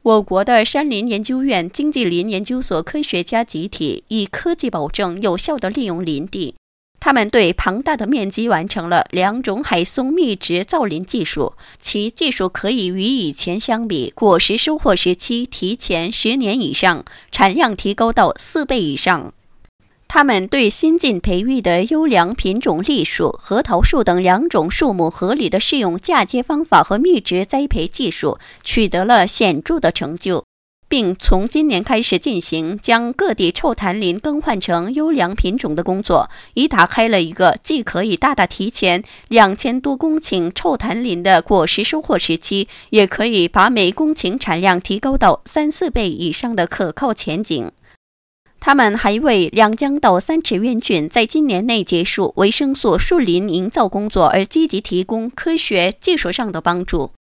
我国的山林研究院经济林研究所科学家集体以科技保证有效地利用林地，他们对庞大的面积完成了2种海松密植造林技术，其技术可以与以前相比，果实收获时期提前10年以上，产量提高到4倍以上。他们对新近培育的优良品种栗树、核桃树等2种树木合理的适用嫁接方法和密植栽培技术取得了显著的成就，并从今年开始进行将各地臭檀林更换成优良品种的工作，已打开了一个既可以大大提前2000多公顷臭檀林的果实收获时期，也可以把每公顷产量提高到3-4倍以上的可靠前景。他们还为两江到3尺院郡在今年内结束维生素树林营造工作而积极提供科学技术上的帮助。